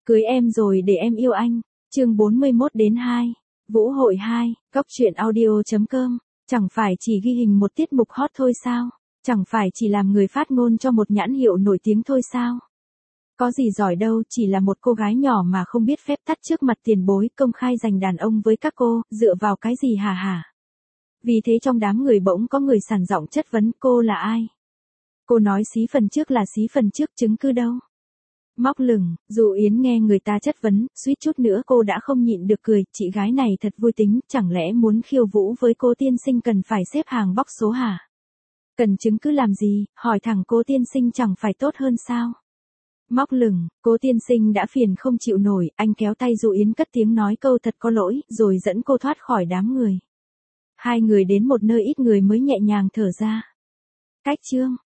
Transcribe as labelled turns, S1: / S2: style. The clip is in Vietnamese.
S1: Cưới em rồi để em yêu anh. Chương 41-2. Vũ hội 2, Cóc truyện audio.com. Chẳng phải chỉ ghi hình một tiết mục hot thôi sao? Chẳng phải chỉ làm người phát ngôn cho một nhãn hiệu nổi tiếng thôi sao? Có gì giỏi đâu, chỉ là một cô gái nhỏ mà không biết phép tắc trước mặt tiền bối, công khai giành đàn ông với các cô, dựa vào cái gì hả hả? Vì thế trong đám người bỗng có người sàn giọng chất vấn cô là ai? Cô nói xí phần trước là xí phần trước, chứng cứ đâu? Móc lửng, dù Yến nghe người ta chất vấn, suýt chút nữa cô đã không nhịn được cười, chị gái này thật vui tính, chẳng lẽ muốn khiêu vũ với cô tiên sinh cần phải xếp hàng bóc số hả? Cần chứng cứ làm gì, hỏi thẳng cô tiên sinh chẳng phải tốt hơn sao? Móc lửng, cô tiên sinh đã phiền không chịu nổi, anh kéo tay dụ Yến cất tiếng nói câu thật có lỗi, rồi dẫn cô thoát khỏi đám người. Hai người đến một nơi ít người mới nhẹ nhàng thở ra. Cách chương